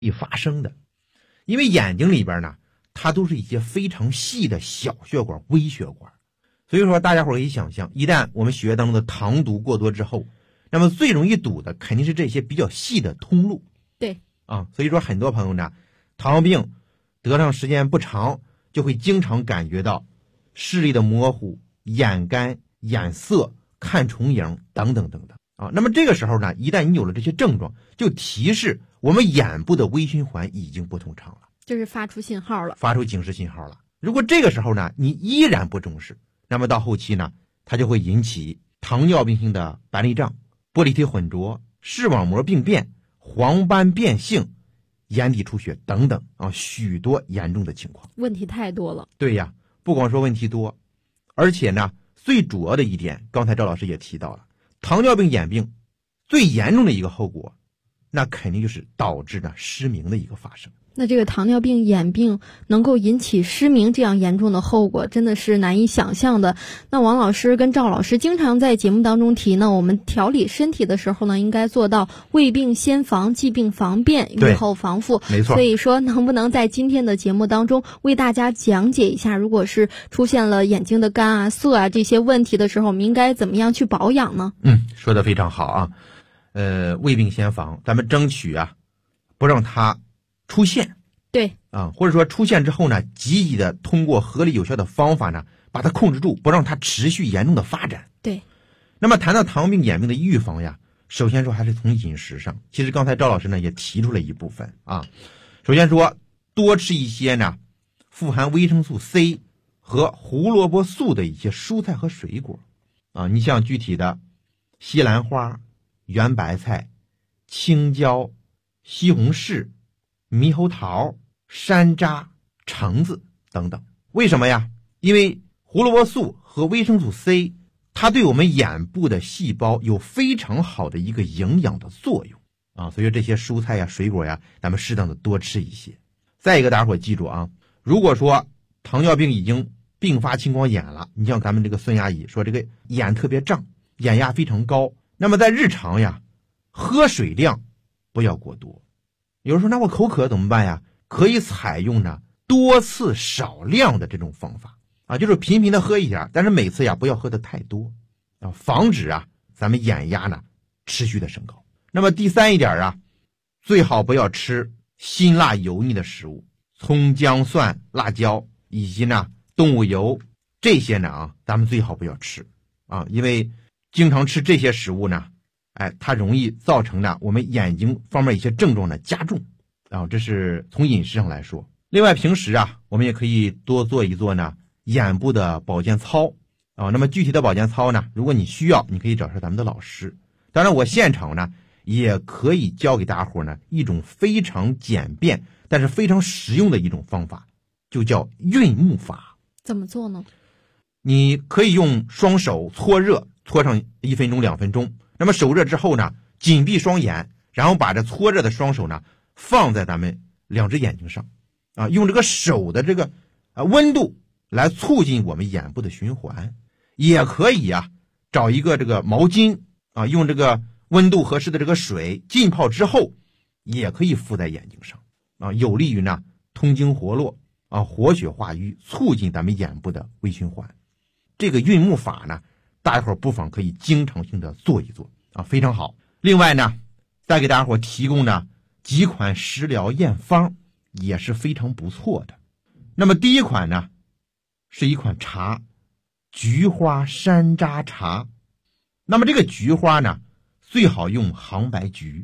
易发生的。因为眼睛里边呢，它都是一些非常细的小血管、微血管，所以说大家伙可以想象，一旦我们血液当中的糖毒过多之后，那么最容易堵的肯定是这些比较细的通路。 对啊，所以说很多朋友呢，糖尿病得上时间不长，就会经常感觉到视力的模糊、眼干、眼涩、看重影等等等等啊。那么这个时候呢，一旦你有了这些症状，就提示我们眼部的微循环已经不通畅了， 就是发出信号了， 发出警示信号了。如果这个时候呢，你依然不重视，那么到后期呢，它就会引起糖尿病性的白内障、玻璃体混浊、视网膜病变、黄斑变性、眼底出血等等啊，许多严重的情况。 问题太多了。 对呀，不光说问题多，而且呢，最主要的一点，刚才赵老师也提到了，糖尿病眼病最严重的一个后果，那肯定就是导致呢失明的一个发生。 那这个糖尿病眼病能够引起失明这样严重的后果，真的是难以想象的。那王老师跟赵老师经常在节目当中提呢，我们调理身体的时候呢，应该做到未病先防，既病防变，预后防复。 没错。 所以说，能不能在今天的节目当中为大家讲解一下，如果是出现了眼睛的干啊、涩啊这些问题的时候，我们应该怎么样去保养呢？ 说得非常好啊。未病先防，咱们争取啊，不让它出现。 对啊，或者说出现之后呢，积极的通过合理有效的方法呢，把它控制住，不让它持续严重的发展。 对。 那么谈到糖尿病眼病的预防呀，首先说还是从饮食上。其实刚才赵老师呢也提出了一部分啊。首先说多吃一些呢富含维生素 C 和胡萝卜素的一些蔬菜和水果啊。你像具体的西兰花、圆白菜、青椒、西红柿、猕猴桃、山楂、橙子等等。为什么呀？因为胡萝卜素和维生素 C 它对我们眼部的细胞有非常好的一个营养的作用啊，所以这些蔬菜呀、水果呀，咱们适当的多吃一些。再一个，大家伙记住啊，如果说糖尿病已经并发青光眼了，你像咱们这个孙阿姨说这个眼特别胀，眼压非常高，那么在日常呀，喝水量不要过多。有人说那我口渴怎么办呀？可以采用呢多次少量的这种方法啊，就是频频的喝一点，但是每次呀不要喝的太多啊，防止啊咱们眼压呢持续的升高。那么第三一点啊，最好不要吃辛辣油腻的食物，葱姜蒜辣椒以及呢动物油这些呢啊，咱们最好不要吃啊，因为经常吃这些食物呢，它容易造成呢我们眼睛方面一些症状的加重啊，这是从饮食上来说。另外平时啊，我们也可以多做一做呢眼部的保健操啊。那么具体的保健操呢，如果你需要，你可以找上咱们的老师。当然我现场呢也可以教给大家伙呢一种非常简便但是非常实用的一种方法，就叫运目法。 怎么做呢？ 你可以用双手搓热，搓上1分钟2分钟，那么手热之后呢，紧闭双眼，然后把这搓热的双手呢放在咱们2只眼睛上啊，用这个手的这个温度来促进我们眼部的循环。也可以啊找一个这个毛巾啊，用这个温度合适的这个水浸泡之后，也可以敷在眼睛上啊，有利于呢通经活络啊，活血化瘀，促进咱们眼部的微循环。这个运目法呢，大家伙不妨可以经常性的做一做啊，非常好。另外呢，再给大家伙提供呢几款食疗验方，也是非常不错的。那么第一款呢，是一款茶，菊花山楂茶。那么这个菊花呢，最好用杭白菊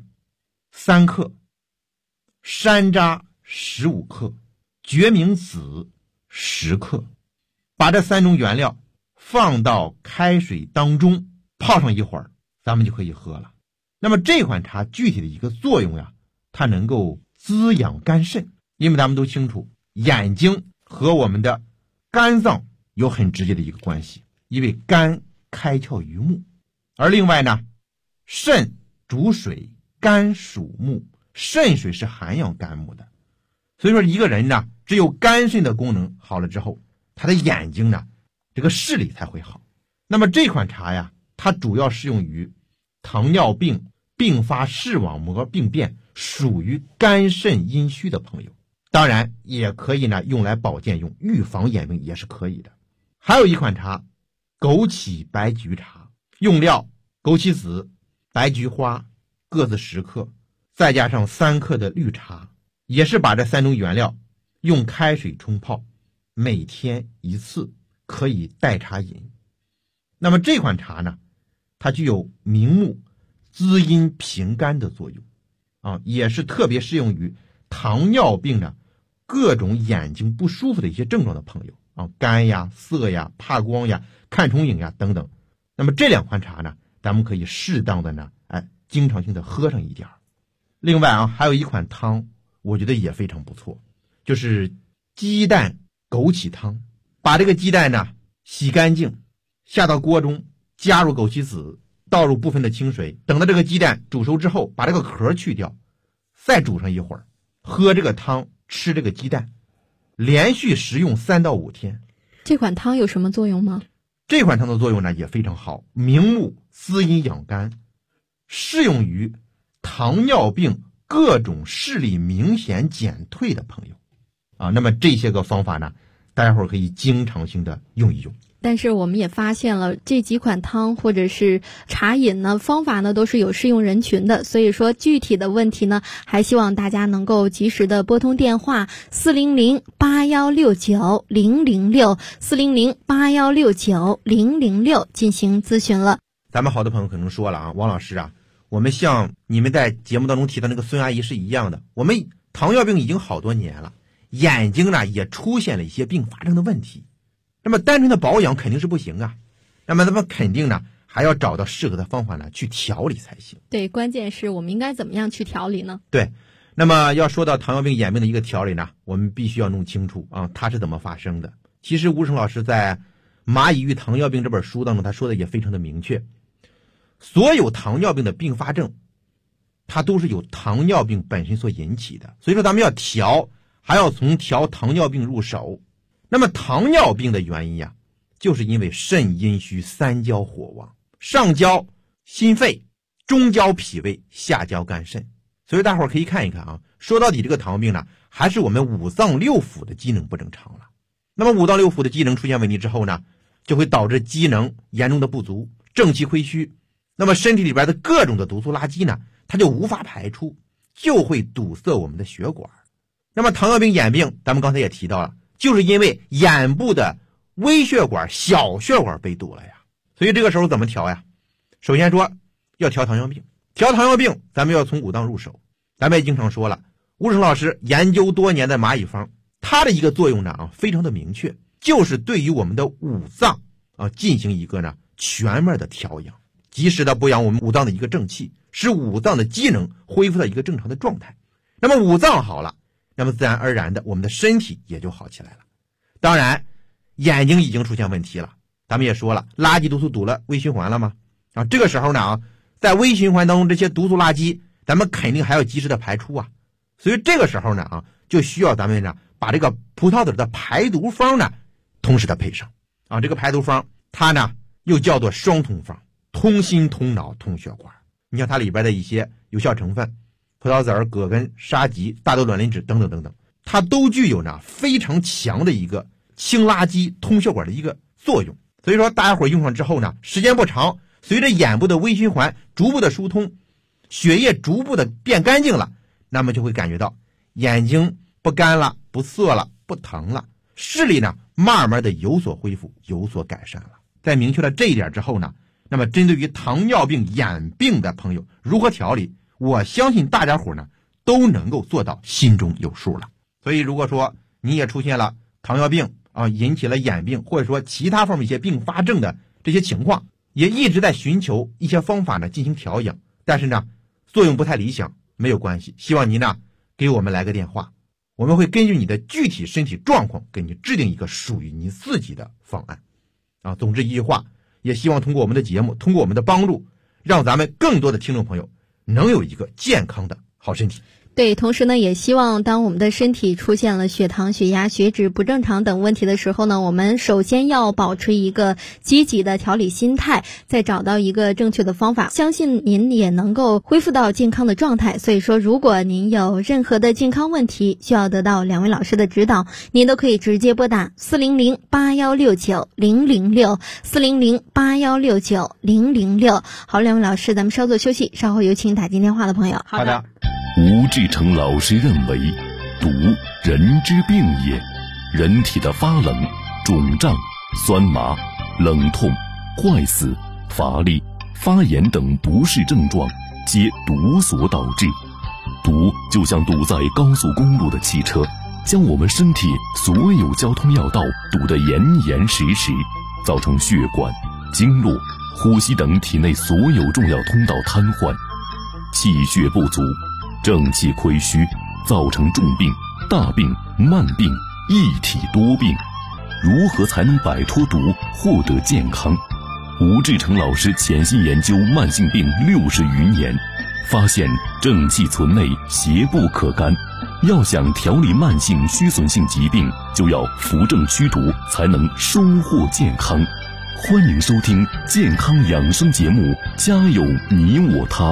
3克，山楂15克，决明子10克。把这3种原料放到开水当中泡上一会儿，咱们就可以喝了。那么这款茶具体的一个作用呀，它能够滋养肝肾。因为咱们都清楚，眼睛和我们的肝脏有很直接的一个关系，因为肝开窍于目，而另外呢，肾主水，肝属木，肾水是涵养肝木的。所以说一个人呢，只有肝肾的功能好了之后，他的眼睛呢这个视力才会好。那么这款茶呀，它主要适用于糖尿病并发视网膜病变属于肝肾阴虚的朋友。当然也可以呢用来保健用，预防眼病也是可以的。还有一款茶，枸杞白菊茶，用料枸杞子、白菊花各自10克，再加上3克的绿茶，也是把这3种原料用开水冲泡，每天1次，可以代茶饮。那么这款茶呢，它具有明目、滋阴平肝的作用也是特别适用于糖尿病的各种眼睛不舒服的一些症状的朋友干呀、涩呀、怕光呀、看重影呀等等。那么这2款茶呢，咱们可以适当的呢经常性的喝上一点。另外还有一款汤，我觉得也非常不错，就是鸡蛋枸杞汤。把这个鸡蛋呢洗干净，下到锅中，加入枸杞子，倒入部分的清水，等到这个鸡蛋煮熟之后，把这个壳去掉，再煮上一会儿，喝这个汤，吃这个鸡蛋，连续食用3到5天。 这款汤有什么作用吗？ 这款汤的作用呢也非常好，明目、滋阴养肝，适用于糖尿病各种视力明显减退的朋友那么这些个方法呢，大家伙可以经常性的用一用。 但是我们也发现了，这几款汤或者是茶饮呢，方法呢都是有适用人群的，所以说具体的问题呢，还希望大家能够及时的拨通电话400-8169-006 400-8169-006进行咨询了。 咱们好多朋友可能说了王老师我们像你们在节目当中提到那个孙阿姨是一样的，我们糖尿病已经好多年了，眼睛呢也出现了一些并发症的问题，那么单纯的保养肯定是不行那么咱们肯定呢还要找到适合的方法呢去调理才行。 对，关键是我们应该怎么样去调理呢？ 对，那么要说到糖尿病眼病的一个调理呢，我们必须要弄清楚它是怎么发生的。其实吴成老师在《蚂蚁与糖尿病》这本书当中，他说的也非常的明确，所有糖尿病的并发症它都是由糖尿病本身所引起的，所以说咱们要调，还要从调糖尿病入手。那么糖尿病的原因就是因为肾阴虚3焦火旺，上焦心肺，中焦脾胃，下焦肝肾。所以大伙儿可以看一看说到底这个糖尿病呢，还是我们五脏六腑的机能不正常了。那么五脏六腑的机能出现问题之后呢，就会导致机能严重的不足，正气亏虚，那么身体里边的各种的毒素垃圾呢，它就无法排出，就会堵塞我们的血管。那么糖尿病眼病咱们刚才也提到了，就是因为眼部的微血管、小血管被堵了所以这个时候怎么调首先说要调糖尿病，调糖尿病咱们要从五脏入手。咱们也经常说了，吴成老师研究多年的蚂蚁方，它的一个作用呢非常的明确，就是对于我们的五脏进行一个呢全面的调养，及时的补养我们五脏的一个正气，使五脏的机能恢复到一个正常的状态。那么五脏好了，那么自然而然的我们的身体也就好起来了。当然眼睛已经出现问题了，咱们也说了，垃圾毒素堵了微循环了吗这个时候呢在微循环当中，这些毒素垃圾咱们肯定还要及时的排出所以这个时候呢就需要咱们呢把这个葡萄籽的排毒方呢同时的配上这个排毒方它呢又叫做双通方，通心通脑通血管。你像它里边的一些有效成分，葡萄籽、葛根、沙棘、大豆卵磷脂等等等等，它都具有呢非常强的一个清垃圾通血管的一个作用。所以说大家伙用上之后呢，时间不长，随着眼部的微循环逐步的疏通，血液逐步的变干净了，那么就会感觉到眼睛不干了，不涩了，不疼了，视力呢慢慢的有所恢复，有所改善了。在明确了这一点之后呢，那么针对于糖尿病眼病的朋友如何调理，我相信大家伙呢都能够做到心中有数了。所以如果说你也出现了糖尿病引起了眼病，或者说其他方面一些并发症的这些情况，也一直在寻求一些方法呢进行调养，但是呢作用不太理想，没有关系，希望您呢给我们来个电话，我们会根据你的具体身体状况给你制定一个属于你自己的方案总之一句话，也希望通过我们的节目，通过我们的帮助，让咱们更多的听众朋友能有一个健康的好身体。 对，同时呢，也希望当我们的身体出现了血糖、血压、血脂不正常等问题的时候呢，我们首先要保持一个积极的调理心态，再找到一个正确的方法，相信您也能够恢复到健康的状态。所以说，如果您有任何的健康问题需要得到2位老师的指导，您都可以直接拨打400-8169-006，400-8169-006。好，2位老师，咱们稍作休息，稍后有请打进电话的朋友。 好的。 吴志成老师认为，毒人之病也，人体的发冷、肿胀、酸麻、冷痛、坏死、乏力、发炎等不适症状，皆毒所导致。毒就像堵在高速公路的汽车，将我们身体所有交通要道堵得严严实实，造成血管、经络、呼吸等体内所有重要通道瘫痪，气血不足，正气亏虚，造成重病、大病、慢病，一体多病。如何才能摆脱毒，获得健康？吴志成老师潜心研究慢性病60余年，发现正气存内，邪不可干。要想调理慢性虚损性疾病，就要扶正驱毒，才能收获健康。欢迎收听健康养生节目《家有你我他》。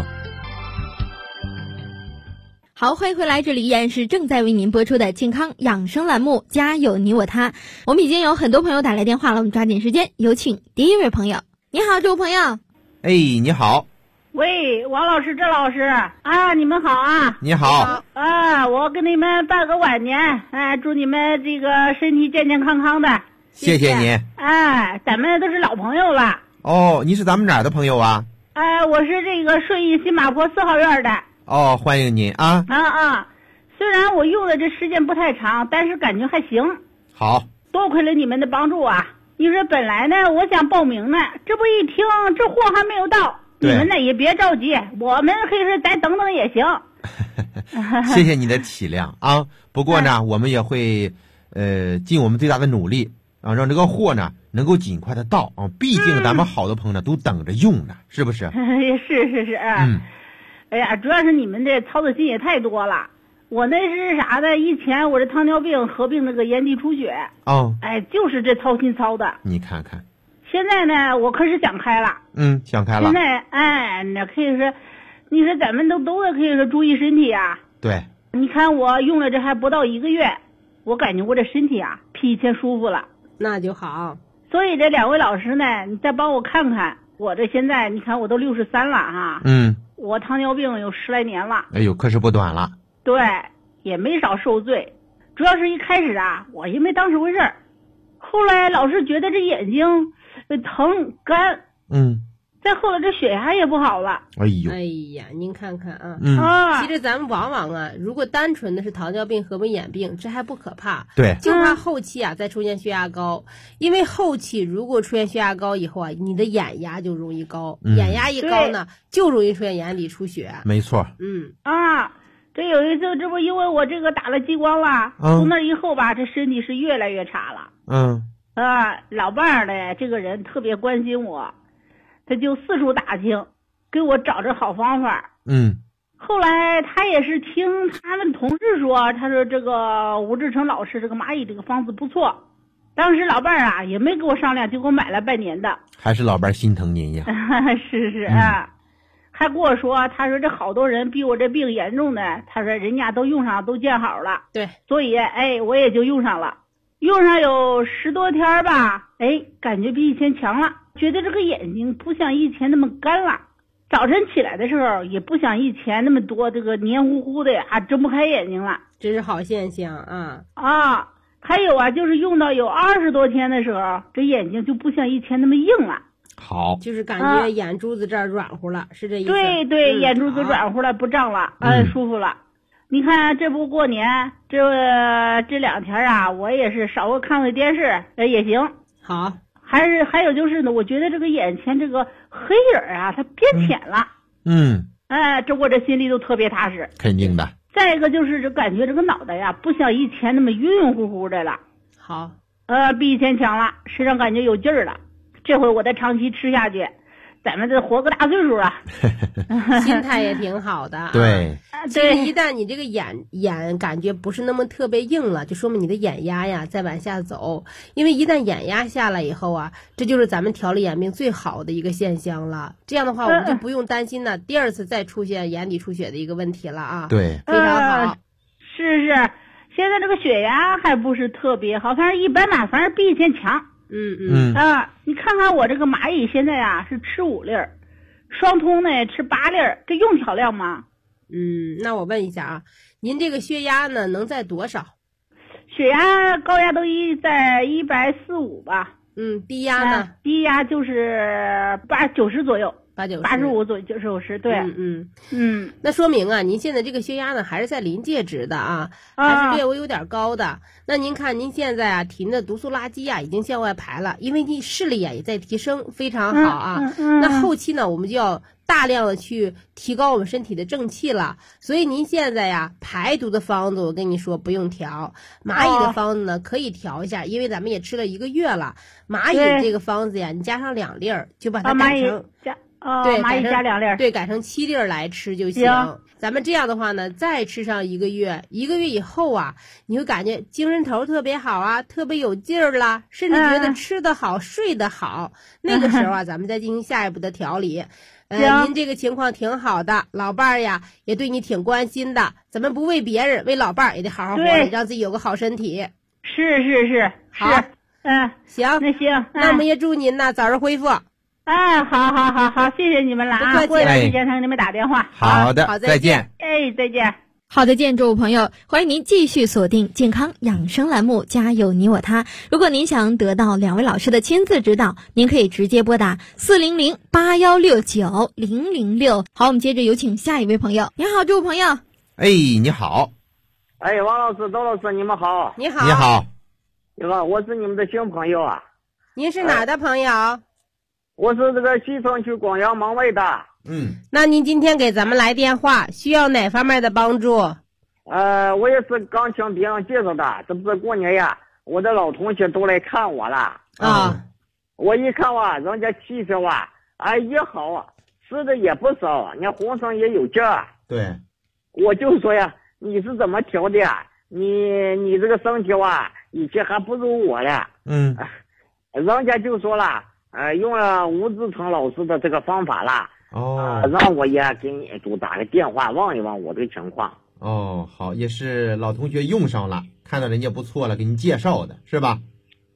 好，欢迎回来，这里依然是正在为您播出的健康养生栏目《家有你我他》。我们已经有很多朋友打来电话了，我们抓紧时间，有请第一位朋友。你好，这位朋友。 哎，你好。 喂，王老师、郑老师啊，你们好啊！ 你好啊，我给你们拜个晚年，祝你们这个身体健健康康的。 谢谢您。 咱们都是老朋友了。 哦，你是咱们哪儿的朋友啊？ 我是这个顺义新马坡4号院的。 哦，欢迎您啊！ 虽然我用的这时间不太长，但是感觉还行。 好， 多亏了你们的帮助啊！你说本来呢，我想报名呢，这不一听这货还没有到，你们呢也别着急，我们可以说再等等也行。 谢谢你的体谅啊！不过呢，我们也会尽我们最大的努力啊，让这个货呢能够尽快的到啊！毕竟咱们好的朋友呢都等着用呢，是不是？ 是。哎呀，主要是你们这操的心也太多了。我那是啥的？以前我这糖尿病合并那个炎帝出血。就是这操心操的。你看看。现在呢，我可是想开了。 想开了。 现在那可以说，你说咱们都可以说注意身体啊。 对。 你看我用了这还不到1个月，我感觉我这身体啊比以前舒服了。 那就好。 所以这2位老师呢，你再帮我看看，我这现在你看我都63了哈。我糖尿病有10来年了。 哎呦，可是不短了。 对，也没少受罪。主要是一开始啊，我也没当是回事儿，后来老是觉得这眼睛疼干。再后来这血压也不好了。 哎呀，您看看啊。其实咱们往往啊，如果单纯的是糖尿病合并眼病，这还不可怕。 对。 就怕后期啊再出现血压高，因为后期如果出现血压高以后啊，你的眼压就容易高，眼压一高呢，就容易出现眼底出血。 没错。 这有一次，这不因为我这个打了激光了，从那以后吧，这身体是越来越差了。老伴儿呢，这个人特别关心我，他就四处打听，给我找着好方法。后来他也是听他们同事说，他说这个吴志成老师这个蚂蚁这个方子不错。当时老伴儿啊也没给我商量，就给我买了半年的。 还是老伴儿心疼您呀。 是还跟我说，他说这好多人比我这病严重的，他说人家都用上都见好了。 对， 所以我也就用上了，用上有10多天吧，感觉比以前强了，觉得这个眼睛不像以前那么干了，早晨起来的时候也不像以前那么多这个黏糊糊的呀，睁不开眼睛了， 这是好现象啊。 还有啊，就是用到有20多天的时候，这眼睛就不像以前那么硬了。 好， 就是感觉眼珠子这儿软乎了，是这意思？ 对，眼珠子软乎了，不胀了，舒服了。你看这不过年这2天啊，我也是稍微看看电视也行。 好， 还有就是呢，我觉得这个眼前这个黑影啊，它变浅了。这我这心里都特别踏实。 肯定的。 再一个就是这感觉这个脑袋呀，不像以前那么晕晕乎乎的了。 好， 比以前强了，身上感觉有劲儿了。这回我再长期吃下去， 咱们这活个大岁数了， 心态也挺好的。 对， 其实一旦你这个眼感觉不是那么特别硬了，就说明你的眼压呀在往下走。因为一旦眼压下来以后啊，这就是咱们调理眼病最好的一个现象了。这样的话，我们就不用担心呢第二次再出现眼底出血的一个问题了啊。 对， 非常好。 是，现在这个血压还不是特别好，反正一般吧，反正比以前强。你看看我这个蚂蚁现在啊是吃5粒儿，双通呢吃8粒儿，这用调量吗？ 那我问一下啊，您这个血压呢能在多少？ 血压高压都在145吧。 低压呢？ 低压就是90左右，85左右90，对。 那说明啊，您现在这个血压呢还是在临界值的啊，还是略微有点高的。那您看您现在啊体内的毒素垃圾啊已经向外排了，因为你视力也在提升，非常好啊。那后期呢我们就要大量的去提高我们身体的正气了。所以您现在呀排毒的方子我跟你说不用调，蚂蚁的方子呢可以调一下，因为咱们也吃了1个月了。蚂蚁这个方子呀你加上2粒儿，就把它改成对，蚂蚁加2粒儿， 对，改成7粒儿来吃就行。咱们这样的话呢，再吃上1个月，1个月以后啊，你会感觉精神头特别好啊，特别有劲儿啦，甚至觉得吃得好、睡得好。那个时候啊，咱们再进行下一步的调理。您这个情况挺好的，老伴儿呀也对你挺关心的。咱们不为别人，为老伴儿也得好好活着，让自己有个好身体。 是， 好，行， 那行， 那我们也祝您呢早日恢复。 好，谢谢你们了啊！过一段时间给你们打电话。 好的，再见。 再见。 好的，见众朋友，欢迎您继续锁定健康养生栏目，家有你我他。如果您想得到2位老师的亲自指导，您可以直接拨打400-8169-006。好，我们接着有请下一位朋友。你好，这位朋友。 你好。 王老师、周老师，你们好。 你好。 你好。 我是你们的新朋友啊。 您是哪的朋友？ 我是这个西城区广阳门卫的。 那您今天给咱们来电话，需要哪方面的帮助？ 我也是刚听别人介绍的，这不是过年呀，我的老同学都来看我了啊。 我一看哇，人家气色哇，也好，吃的也不少，你看浑身也有劲儿。 对， 我就说呀，你是怎么调的呀？你这个身体哇，以前还不如我了。人家就说了。用了吴志成老师的这个方法啦，让我也给你就打个电话问一问我这个情况。 好，也是老同学用上了，看到人家不错了，给您介绍的是吧？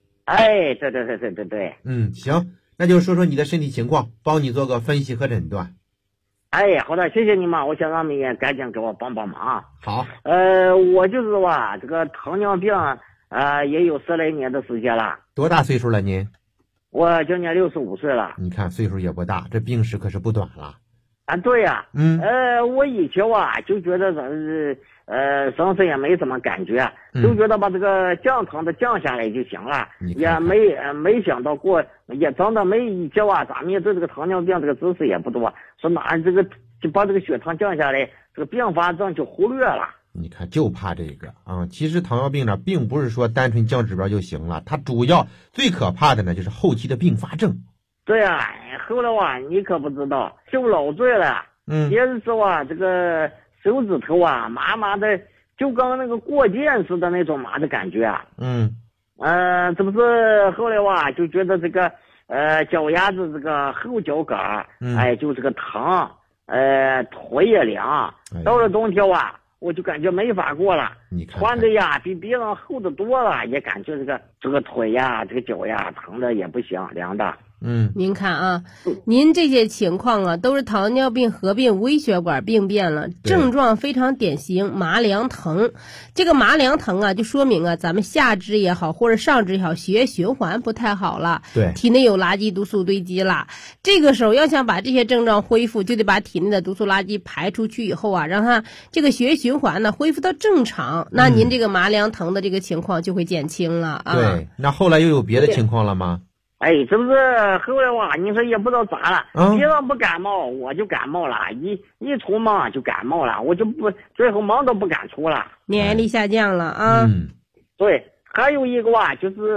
对。 行，那就说说你的身体情况，帮你做个分析和诊断。 好的，谢谢你们，我想让你也赶紧给我帮帮忙。 好， 我就是吧，这个糖尿病也有10来年的时间了。 多大岁数了您？ 我今年65岁了。 你看岁数也不大，这病史可是不短了。 对呀。我以前就觉得身上也没什么感觉，就觉得把这个降糖的降下来就行了，也没想到过，也真的没以前咱们也对这个糖尿病这个知识也不多，说哪这个就把这个血糖降下来，这个并发症就忽略了。 你看，就怕这个其实糖尿病呢，并不是说单纯降指标就行了，它主要最可怕的呢，就是后期的并发症。 对啊，后来你可不知道，就老醉了。也是说这个手指头麻麻的，就跟那个过电似的那种麻的感觉啊。这不是后来就觉得这个脚丫子这个后脚杆就这个疼，腿也凉。到了冬天我就感觉没法过了，穿的比别人厚的多了，也感觉这个腿这个脚疼的也不行，凉的。 您看啊，您这些情况都是糖尿病合并微血管病变了，症状非常典型，麻凉疼。这个麻凉疼就说明咱们下肢也好，或者上肢也好，血液循环不太好了， 对， 体内有垃圾毒素堆积了。这个时候要想把这些症状恢复，就得把体内的毒素垃圾排出去以后让它这个血液循环呢恢复到正常，那您这个麻凉疼的这个情况就会减轻了对，那后来又有别的情况了吗？ 这不是后来你说也不知道咋了，别人不感冒我就感冒了，一出门就感冒了，我就不最后门都不敢出了， 免疫力下降了啊。 对，还有一个就是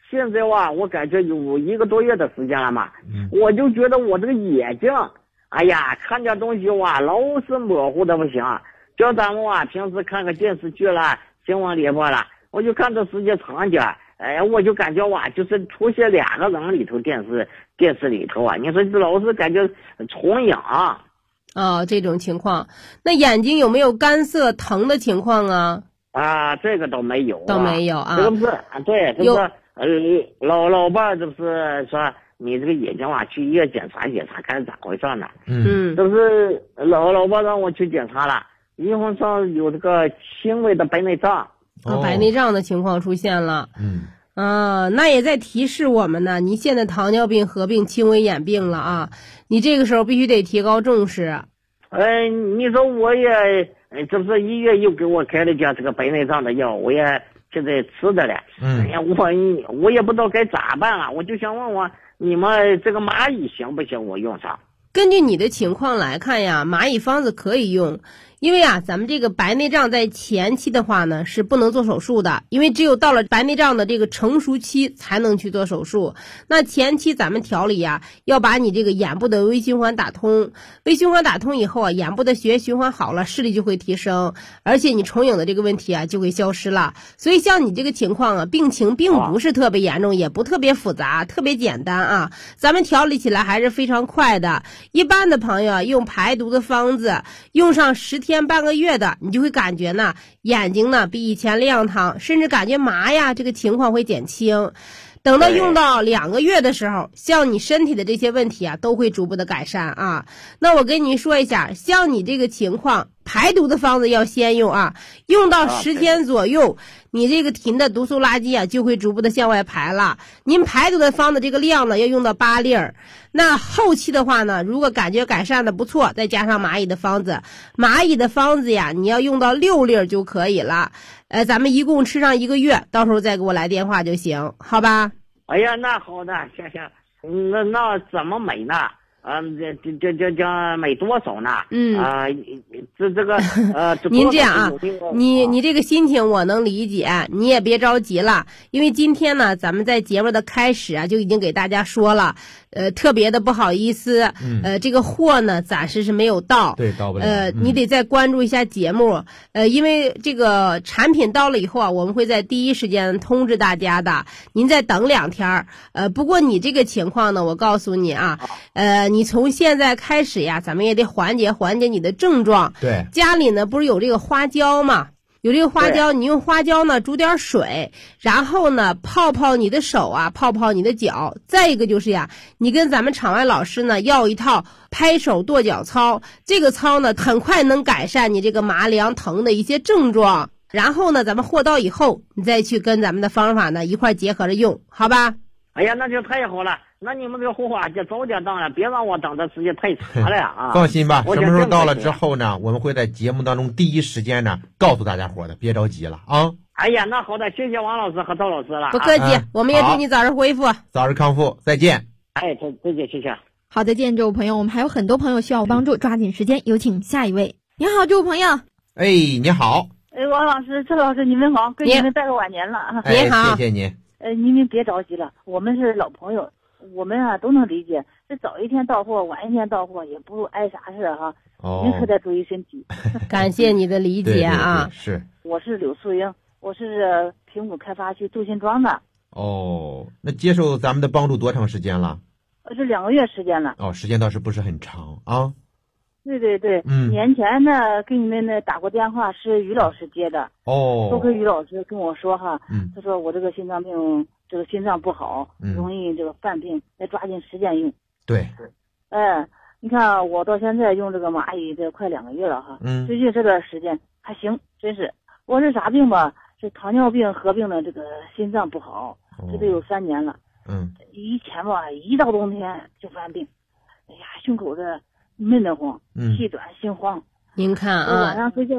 现在哇，我感觉有1个多月的时间了嘛，我就觉得我这个眼睛，哎呀，看见东西哇，老是模糊的不行。叫咱们啊，平时看个电视剧啦、新闻联播啦，我就看这时间长点，哎，我就感觉哇，就是出现2个人里头电视里头啊，你说老是感觉重影。 哦，这种情况，那眼睛有没有干涩疼的情况啊？ 啊，这个倒没有， 都没有啊。 这个不是，对，这不是老伴这不是说你这个眼睛啊，去医院检查检查，看咋回事呢？这不是老伴让我去检查了，医生上有这个轻微的白内障。 白内障的情况出现了。那也在提示我们呢，您现在糖尿病合并轻微眼病了啊，你这个时候必须得提高重视。 你说我也，这不是医院又给我开了点这个白内障的药，我也现在吃着了。哎呀，我也不知道该咋办了，我就想问问你们这个蚂蚁行不行？我用上？ 根据你的情况来看呀，蚂蚁方子可以用。因为啊，咱们这个白内障在前期的话呢，是不能做手术的，因为只有到了白内障的这个成熟期才能去做手术。那前期咱们调理呀，要把你这个眼部的微循环打通，微循环打通以后啊，眼部的血液循环好了，视力就会提升，而且你重影的这个问题啊就会消失了。所以像你这个情况啊，病情并不是特别严重，也不特别复杂，特别简单啊，咱们调理起来还是非常快的。一般的朋友用排毒的方子，用上10天半个月的，你就会感觉呢，眼睛呢比以前亮堂，甚至感觉麻呀，这个情况会减轻。等到用到2个月的时候，像你身体的这些问题啊，都会逐步的改善啊。那我跟您说一下，像你这个情况，排毒的方子要先用啊，用到10天左右，你这个体内的毒素垃圾啊，就会逐步的向外排了。您排毒的方子这个量呢，要用到8粒儿。那后期的话呢，如果感觉改善的不错，再加上蚂蚁的方子，蚂蚁的方子呀，你要用到6粒儿就可以了。咱们一共吃上1个月，到时候再给我来电话就行，好吧？ 哎呀，那好的，行，那怎么买呢？这买多少呢？这个您这样啊，你这个心情我能理解，你也别着急了，因为今天呢，咱们在节目的开始啊，就已经给大家说了，特别的不好意思，这个货呢暂时是没有到， 对，到不了， 你得再关注一下节目，因为这个产品到了以后啊，我们会在第一时间通知大家的，您再等2天不过你这个情况呢，我告诉你啊，你从现在开始呀，咱们也得缓解你的症状。 对， 家里呢不是有这个花椒吗？有这个花椒，你用花椒呢煮点水，然后呢泡泡你的手啊，泡泡你的脚。再一个就是呀，你跟咱们场外老师呢要一套拍手跺脚操，这个操呢很快能改善你这个麻凉疼的一些症状。然后呢，咱们货到以后，你再去跟咱们的方法呢一块结合着用，好吧？ 哎呀，那就太好了。那你们这个货啊，就早点到了，别让我等的时间太长了呀！啊， 放心吧，什么时候到了之后呢，我们会在节目当中第一时间呢告诉大家伙的，别着急了啊！ 哎呀，那好的，谢谢王老师和赵老师了， 不客气，我们也祝你早日恢复， 早日康复，再见。 哎，再见，谢谢。 好，再见，这位朋友，我们还有很多朋友需要帮助，抓紧时间，有请下一位。你好，这位朋友。 哎，你好。 王老师、赵老师，你们好，跟你们拜个晚年了啊！ 你好， 谢谢您。 你们别着急了，我们是老朋友。我们啊都能理解，这早一天到货，晚一天到货，也不碍啥事哈。您可得注意身体。 感谢你的理解啊！ 对，是， 我是柳素英，我是平谷开发区杜辛庄的。 那接受咱们的帮助多长时间了？ 是2个月时间了。 时间倒是不是很长啊。 对，年前呢给你们呢打过电话，是于老师接的。多亏于老师跟我说哈，他说我这个心脏病。这个心脏不好，容易这个犯病，得抓紧时间用。 对， 你看我到现在用这个蚂蚁这快2个月了哈，最近这段时间还行，真是。我是啥病吧？是糖尿病合并的这个心脏不好，这得有3年了。以前吧，一到冬天就犯病，哎呀，胸口这闷得慌，气短心慌。 您看啊， 晚上睡觉。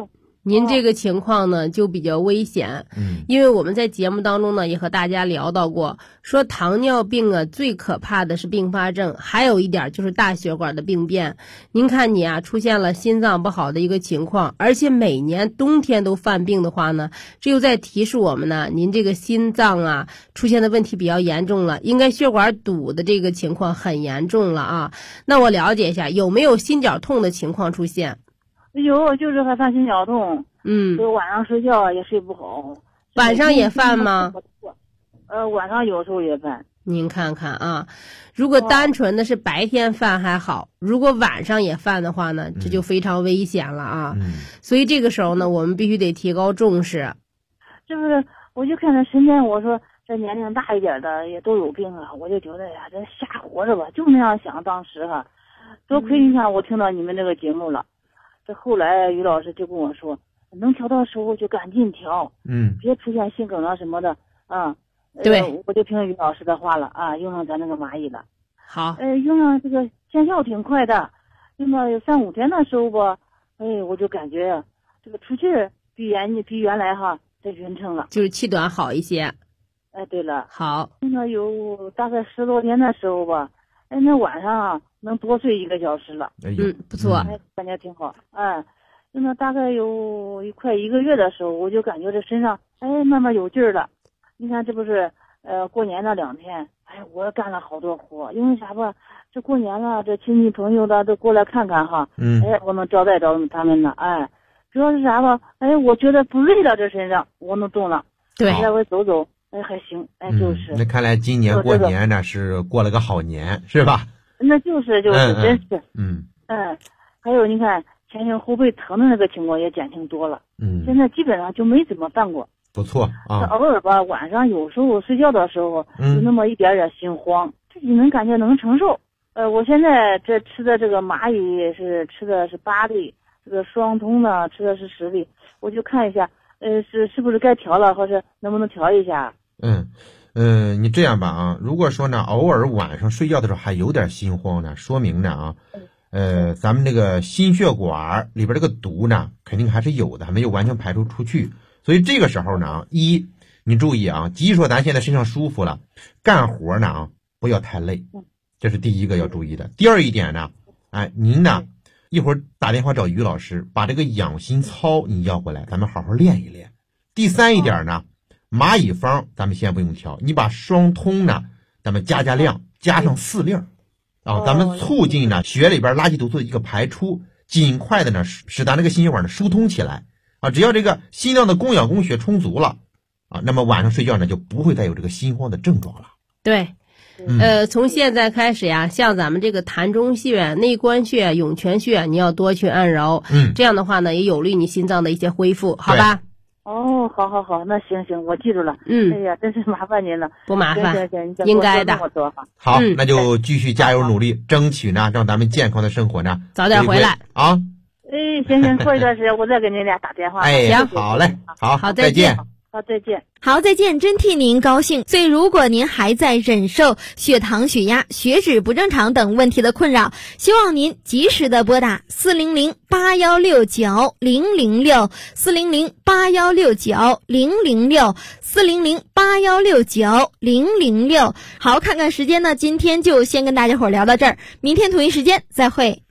您这个情况呢就比较危险，因为我们在节目当中呢也和大家聊到过，说糖尿病啊最可怕的是并发症，还有一点就是大血管的病变。您看你啊出现了心脏不好的一个情况，而且每年冬天都犯病的话呢，这又在提示我们呢，您这个心脏啊出现的问题比较严重了，应该血管堵的这个情况很严重了啊。那我了解一下，有没有心绞痛的情况出现？ 有，就是还犯心绞痛。就晚上睡觉也睡不好。 晚上也犯吗？ 晚上有时候也犯。 您看看啊，如果单纯的是白天犯还好，如果晚上也犯的话呢，这就非常危险了啊。所以这个时候呢，我们必须得提高重视。 这不是，我就看着身边，我说这年龄大一点的也都有病啊，我就觉得呀，这瞎活着吧，就那样想。当时哈，多亏你看我听到你们这个节目了。这后来于老师就跟我说，能调的时候就赶紧调，别出现心梗啊什么的啊。 对， 我就听于老师的话了啊，用上咱那个蚂蚁了。 好， 用上这个见效挺快的，用到有3-5天的时候吧，我就感觉这个出气比原来哈这匀称了， 就是气短好一些。 对了， 好， 那有大概10多天的时候吧，那晚上啊能多睡1个小时了。 不错， 感觉挺好。那大概有快1个月的时候，我就感觉这身上慢慢有劲儿了。你看这不是过年那2天，我干了好多活，因为啥吧？这过年了，这亲戚朋友的都过来看看哈。我能招待着他们呢。主要是啥吧？我觉得不累了，这身上我能动了。 对， 来回走走，还行。就是。 那看来今年过年呢是过了个好年，是吧？ 那就是真是。还有你看前胸后背疼的那个情况也减轻多了。现在基本上就没怎么犯过。 不错啊。 偶尔吧，晚上有时候睡觉的时候，有那么一点点心慌，自己能感觉能承受。我现在这吃的这个蚂蚁是吃的是8粒，这个双通呢吃的是10粒，我就看一下，是不是该调了，或者能不能调一下？ 你这样吧啊，如果说呢偶尔晚上睡觉的时候还有点心慌呢，说明呢啊，咱们这个心血管里边这个毒呢肯定还是有的，还没有完全排除出去。所以这个时候呢，你注意啊，即使说咱现在身上舒服了，干活呢不要太累，这是第一个要注意的。第二一点呢，您呢一会儿打电话找于老师，把这个养心操你要回来，咱们好好练一练。第三一点呢，蚂蚁方咱们先不用调，你把双通呢咱们加量，加上4粒咱们促进呢血里边垃圾毒素的一个排出，尽快的呢使咱这个心血管呢疏通起来只要这个心脏的供氧供血充足了那么晚上睡觉呢就不会再有这个心慌的症状了。 对，从现在开始呀，像咱们这个膻中穴、内关穴、涌泉穴，你要多去按揉，这样的话呢也有利你心脏的一些恢复，好吧？ 好，那行，我记住了。哎呀，真是麻烦您了。 不麻烦， 行， 应该的。 好，那就继续加油努力，争取呢让咱们健康的生活呢早点回来啊。 行，过一段时间我再给您俩打电话。 行，好嘞，好，再见。 好，再见。 好，再见，真替您高兴。所以如果您还在忍受血糖、血压、血脂不正常等问题的困扰，希望您及时的拨打400-8169-006 400-8169-006 400-8169-006。好，看看时间呢，今天就先跟大家伙聊到这儿，明天同一时间再会。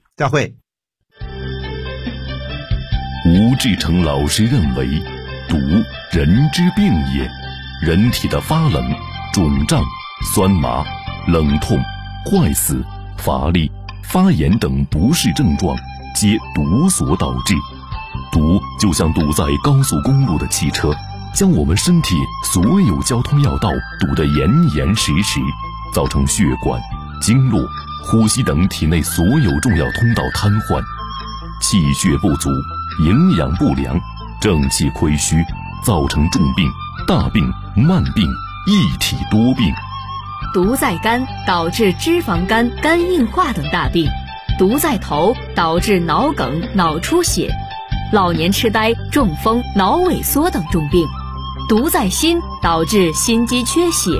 吴志成老师认为，毒人之病也，人体的发冷、肿胀、酸麻、冷痛、坏死、乏力、发炎等不适症状皆毒所导致。毒就像堵在高速公路的汽车，将我们身体所有交通要道堵得严严实实，造成血管、经络、呼吸等体内所有重要通道瘫痪，气血不足，营养不良，正气亏虚，造成重病、大病、慢病，一体多病。 毒在肝，导致脂肪肝、肝硬化等大病；毒在头，导致脑梗、脑出血、老年痴呆、中风、脑萎缩等重病；毒在心，导致心肌缺血、